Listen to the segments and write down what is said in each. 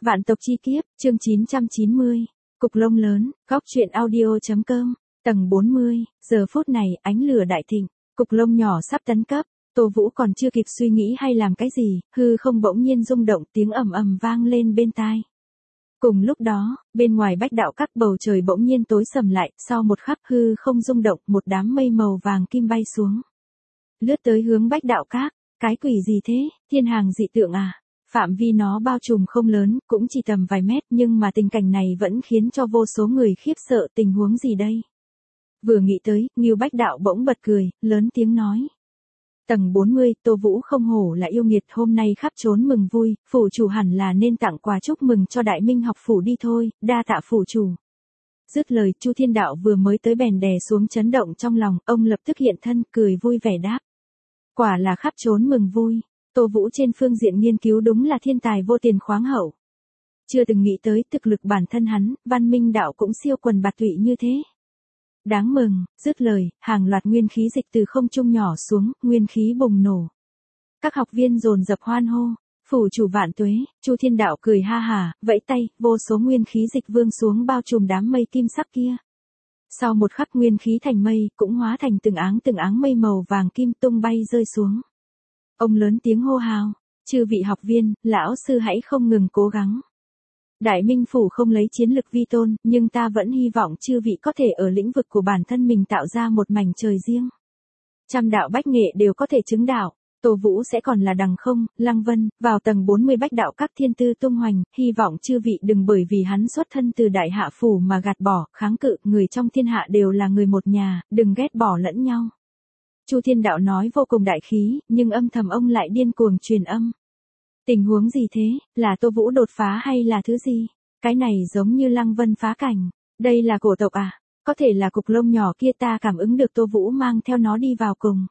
Vạn tộc chi kiếp, chương 990. Cục lông lớn, góc truyện audio.com, tầng 40, giờ phút này, ánh lửa đại thịnh, cục lông nhỏ sắp tấn cấp, Tô Vũ còn chưa kịp suy nghĩ hay làm cái gì, hư không bỗng nhiên rung động, tiếng ầm ầm vang lên bên tai. Cùng lúc đó, bên ngoài Bách Đạo Các bầu trời bỗng nhiên tối sầm lại, sau một khắc hư không rung động, một đám mây màu vàng kim bay xuống. Lướt tới hướng Bách Đạo Các, cái quỷ gì thế, thiên hàng dị tượng à? Phạm vi nó bao trùm không lớn, cũng chỉ tầm vài mét, nhưng mà tình cảnh này vẫn khiến cho vô số người khiếp sợ. Tình huống gì đây? Vừa nghĩ tới, Ngưu Bách Đạo bỗng bật cười, lớn tiếng nói. Tầng 40, Tô Vũ không hổ là yêu nghiệt, hôm nay khắp trốn mừng vui, phủ chủ hẳn là nên tặng quà chúc mừng cho Đại Minh học phủ đi thôi, đa tạ phủ chủ. Dứt lời, Chu Thiên Đạo vừa mới tới bèn đè xuống chấn động trong lòng, ông lập tức hiện thân, cười vui vẻ đáp. Quả là khắp trốn mừng vui. Tô Vũ trên phương diện nghiên cứu đúng là thiên tài vô tiền khoáng hậu. Chưa từng nghĩ tới thực lực bản thân hắn, Văn Minh Đạo cũng siêu quần bạt tụy như thế. Đáng mừng, dứt lời, hàng loạt nguyên khí dịch từ không trung nhỏ xuống, nguyên khí bùng nổ. Các học viên dồn dập hoan hô, phủ chủ vạn tuế, Chu Thiên Đạo cười ha hả, vẫy tay, vô số nguyên khí dịch vương xuống bao trùm đám mây kim sắc kia. Sau một khắc nguyên khí thành mây, cũng hóa thành từng áng mây màu vàng kim tung bay rơi xuống. Ông lớn tiếng hô hào, chư vị học viên, lão sư hãy không ngừng cố gắng. Đại Minh Phủ không lấy chiến lực vi tôn, nhưng ta vẫn hy vọng chư vị có thể ở lĩnh vực của bản thân mình tạo ra một mảnh trời riêng. Trăm đạo bách nghệ đều có thể chứng đạo, Tô Vũ sẽ còn là đằng không, Lăng Vân, vào tầng 40 Bách Đạo Các thiên tư tung hoành, hy vọng chư vị đừng bởi vì hắn xuất thân từ Đại Hạ Phủ mà gạt bỏ, kháng cự, người trong thiên hạ đều là người một nhà, đừng ghét bỏ lẫn nhau. Chu Thiên Đạo nói vô cùng đại khí, nhưng âm thầm ông lại điên cuồng truyền âm. Tình huống gì thế, là Tô Vũ đột phá hay là thứ gì? Cái này giống như Lăng Vân phá cảnh, đây là cổ tộc à? Có thể là cục lông nhỏ kia, ta cảm ứng được Tô Vũ mang theo nó đi vào cùng.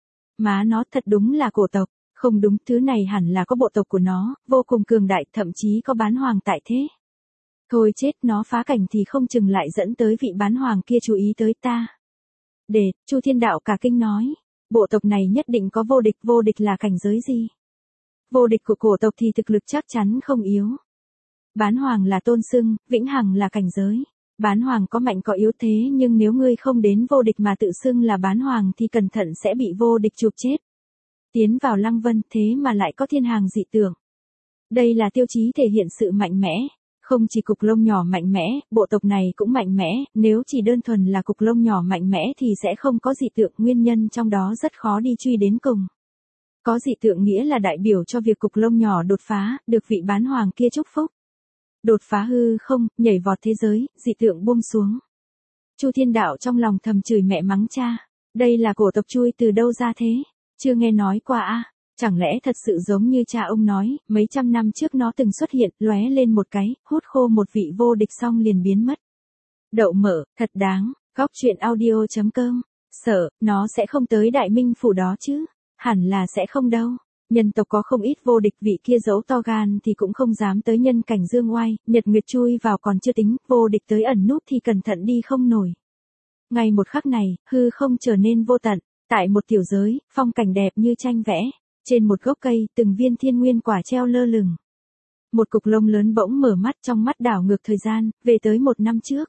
Má nó thật đúng là cổ tộc, không đúng, thứ này hẳn là có bộ tộc của nó, vô cùng cường đại, thậm chí có bán hoàng tại thế. Thôi chết, nó phá cảnh thì không chừng lại dẫn tới vị bán hoàng kia chú ý tới ta. Chu Thiên Đạo cả kinh nói, bộ tộc này nhất định có vô địch là cảnh giới gì? Vô địch của cổ tộc thì thực lực chắc chắn không yếu. Bán hoàng là tôn xưng, vĩnh hằng là cảnh giới. Bán hoàng có mạnh có yếu thế, nhưng nếu ngươi không đến vô địch mà tự xưng là bán hoàng thì cẩn thận sẽ bị vô địch chụp chết. Tiến vào Lăng Vân thế mà lại có thiên hàng dị tượng. Đây là tiêu chí thể hiện sự mạnh mẽ. Không chỉ cục lông nhỏ mạnh mẽ, bộ tộc này cũng mạnh mẽ, nếu chỉ đơn thuần là cục lông nhỏ mạnh mẽ thì sẽ không có dị tượng, nguyên nhân trong đó rất khó đi truy đến cùng. Có dị tượng nghĩa là đại biểu cho việc cục lông nhỏ đột phá, được vị bán hoàng kia chúc phúc. Đột phá hư không, nhảy vọt thế giới, dị tượng buông xuống. Chu Thiên Đạo trong lòng thầm chửi mẹ mắng cha, đây là cổ tộc chui từ đâu ra thế, chưa nghe nói qua a. Chẳng lẽ thật sự giống như cha ông nói, mấy trăm năm trước nó từng xuất hiện, lóe lên một cái, hút khô một vị vô địch xong liền biến mất. Đậu mở, thật đáng, góc truyện audio.com, sợ, nó sẽ không tới Đại Minh Phủ đó chứ, hẳn là sẽ không đâu. Nhân tộc có không ít vô địch, vị kia dẫu to gan thì cũng không dám tới nhân cảnh dương oai, nhật nguyệt chui vào còn chưa tính, vô địch tới ẩn núp thì cẩn thận đi không nổi. Ngay một khắc này, hư không trở nên vô tận, tại một tiểu giới, phong cảnh đẹp như tranh vẽ. Trên một gốc cây, từng viên thiên nguyên quả treo lơ lửng. Một cục lông lớn bỗng mở mắt, trong mắt đảo ngược thời gian, về tới 1 năm trước.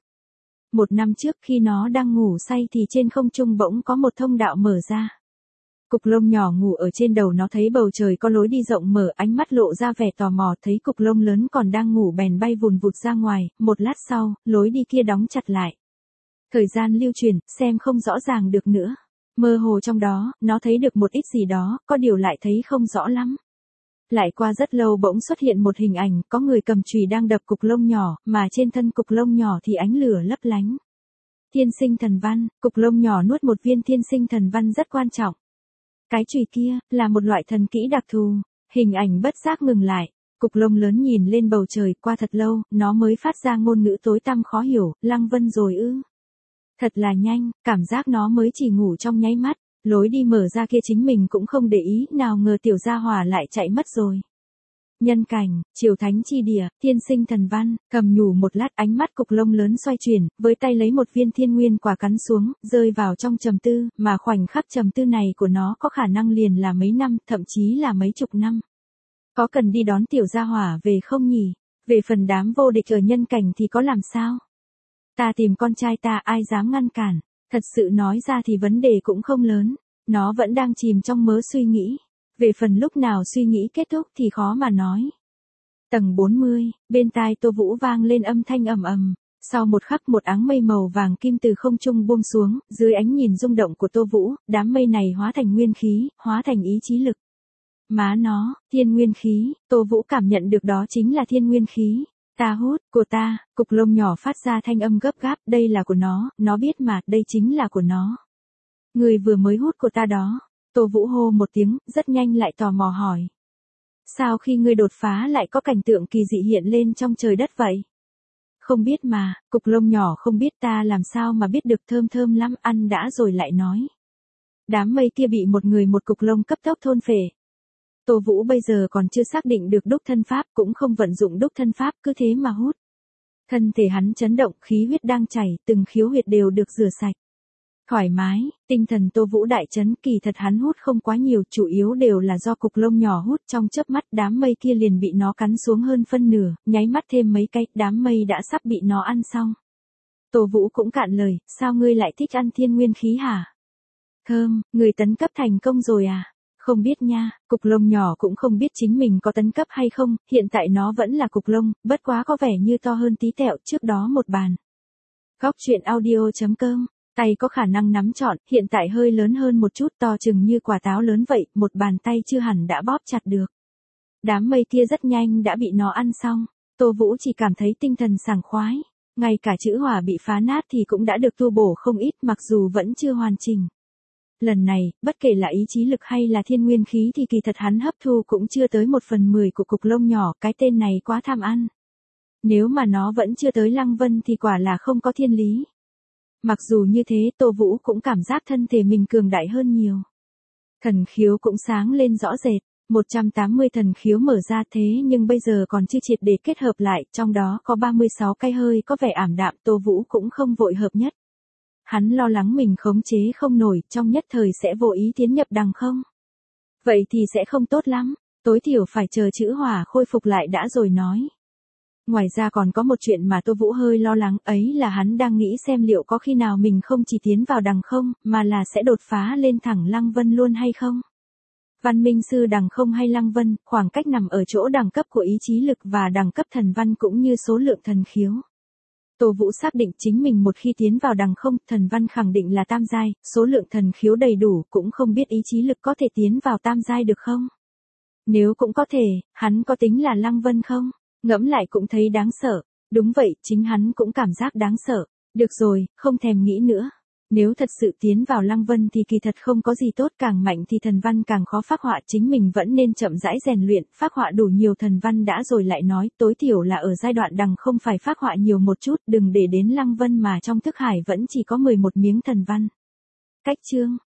1 năm trước khi nó đang ngủ say thì trên không trung bỗng có một thông đạo mở ra. Cục lông nhỏ ngủ ở trên đầu nó thấy bầu trời có lối đi rộng mở, ánh mắt lộ ra vẻ tò mò, thấy cục lông lớn còn đang ngủ bèn bay vùn vụt ra ngoài, một lát sau, lối đi kia đóng chặt lại. Thời gian lưu chuyển, xem không rõ ràng được nữa. Mơ hồ trong đó, nó thấy được một ít gì đó, có điều lại thấy không rõ lắm. Lại qua rất lâu bỗng xuất hiện một hình ảnh, có người cầm chùy đang đập cục lông nhỏ, mà trên thân cục lông nhỏ thì ánh lửa lấp lánh. Thiên sinh thần văn, cục lông nhỏ nuốt một viên thiên sinh thần văn rất quan trọng. Cái chùy kia, là một loại thần kỹ đặc thù, hình ảnh bất giác ngừng lại. Cục lông lớn nhìn lên bầu trời, qua thật lâu, nó mới phát ra ngôn ngữ tối tăm khó hiểu, Lăng Vân rồi ư. Thật là nhanh, cảm giác nó mới chỉ ngủ trong nháy mắt, lối đi mở ra kia chính mình cũng không để ý, nào ngờ tiểu gia hỏa lại chạy mất rồi. Nhân cảnh, triều thánh chi địa, thiên sinh thần văn, cầm nhủ một lát, ánh mắt cục lông lớn xoay chuyển, với tay lấy một viên thiên nguyên quả cắn xuống, rơi vào trong trầm tư, mà khoảnh khắc trầm tư này của nó có khả năng liền là mấy năm, thậm chí là mấy chục năm. Có cần đi đón tiểu gia hỏa về không nhỉ? Về phần đám vô địch ở nhân cảnh thì có làm sao? Ta tìm con trai ta ai dám ngăn cản, thật sự nói ra thì vấn đề cũng không lớn, nó vẫn đang chìm trong mớ suy nghĩ. Về phần lúc nào suy nghĩ kết thúc thì khó mà nói. Tầng 40, bên tai Tô Vũ vang lên âm thanh ầm ầm. Sau một khắc một áng mây màu vàng kim từ không trung buông xuống, dưới ánh nhìn rung động của Tô Vũ, đám mây này hóa thành nguyên khí, hóa thành ý chí lực. Má nó, thiên nguyên khí, Tô Vũ cảm nhận được đó chính là thiên nguyên khí. Ta hút, của ta, cục lông nhỏ phát ra thanh âm gấp gáp, đây là của nó biết mà, đây chính là của nó. Người vừa mới hút của ta đó. Tô Vũ hô một tiếng, rất nhanh lại tò mò hỏi. Sao khi ngươi đột phá lại có cảnh tượng kỳ dị hiện lên trong trời đất vậy? Không biết mà, cục lông nhỏ không biết ta làm sao mà biết được, thơm thơm lắm, ăn đã rồi lại nói. Đám mây kia bị một người một cục lông cấp tốc thôn phệ. Tô Vũ bây giờ còn chưa xác định được đúc thân pháp, cũng không vận dụng đúc thân pháp, cứ thế mà hút. Thân thể hắn chấn động, khí huyết đang chảy, từng khiếu huyệt đều được rửa sạch. Thoải mái, tinh thần Tô Vũ đại chấn, kỳ thật hắn hút không quá nhiều, chủ yếu đều là do cục lông nhỏ hút, trong chớp mắt đám mây kia liền bị nó cắn xuống hơn phân nửa, nháy mắt thêm mấy cái, đám mây đã sắp bị nó ăn xong. Tô Vũ cũng cạn lời, sao ngươi lại thích ăn thiên nguyên khí hả? Thơm, người tấn cấp thành công rồi à? Không biết nha, cục lông nhỏ cũng không biết chính mình có tấn cấp hay không, hiện tại nó vẫn là cục lông, bất quá có vẻ như to hơn tí tẹo, trước đó một bàn. Góc truyện audio.com, tay có khả năng nắm trọn, hiện tại hơi lớn hơn một chút, to chừng như quả táo lớn vậy, một bàn tay chưa hẳn đã bóp chặt được. Đám mây kia rất nhanh đã bị nó ăn xong, Tô Vũ chỉ cảm thấy tinh thần sảng khoái, ngay cả chữ hỏa bị phá nát thì cũng đã được tu bổ không ít, mặc dù vẫn chưa hoàn chỉnh. Lần này, bất kể là ý chí lực hay là thiên nguyên khí thì kỳ thật hắn hấp thu cũng chưa tới 1/10 của cục lông nhỏ, cái tên này quá tham ăn. Nếu mà nó vẫn chưa tới Lăng Vân thì quả là không có thiên lý. Mặc dù như thế, Tô Vũ cũng cảm giác thân thể mình cường đại hơn nhiều. Thần khiếu cũng sáng lên rõ rệt, 180 thần khiếu mở ra, thế nhưng bây giờ còn chưa triệt để kết hợp lại, trong đó có 36 cái hơi có vẻ ảm đạm, Tô Vũ cũng không vội hợp nhất. Hắn lo lắng mình khống chế không nổi, trong nhất thời sẽ vô ý tiến nhập đằng không. Vậy thì sẽ không tốt lắm, tối thiểu phải chờ chữ hỏa khôi phục lại đã rồi nói. Ngoài ra còn có một chuyện mà Tô Vũ hơi lo lắng, ấy là hắn đang nghĩ xem liệu có khi nào mình không chỉ tiến vào đằng không, mà là sẽ đột phá lên thẳng Lăng Vân luôn hay không. Văn minh sư đằng không hay Lăng Vân, khoảng cách nằm ở chỗ đẳng cấp của ý chí lực và đẳng cấp thần văn cũng như số lượng thần khiếu. Tô Vũ xác định chính mình một khi tiến vào đằng không, thần văn khẳng định là tam giai, số lượng thần khiếu đầy đủ, cũng không biết ý chí lực có thể tiến vào tam giai được không? Nếu cũng có thể, hắn có tính là Lăng Vân không? Ngẫm lại cũng thấy đáng sợ. Đúng vậy, chính hắn cũng cảm giác đáng sợ. Được rồi, không thèm nghĩ nữa. Nếu thật sự tiến vào Lăng Vân thì kỳ thật không có gì tốt, càng mạnh thì thần văn càng khó phác họa, chính mình vẫn nên chậm rãi rèn luyện, phác họa đủ nhiều thần văn đã rồi lại nói, tối thiểu là ở giai đoạn đằng không phải phác họa nhiều một chút, đừng để đến Lăng Vân mà trong thức hải vẫn chỉ có 11 miếng thần văn. Cách chương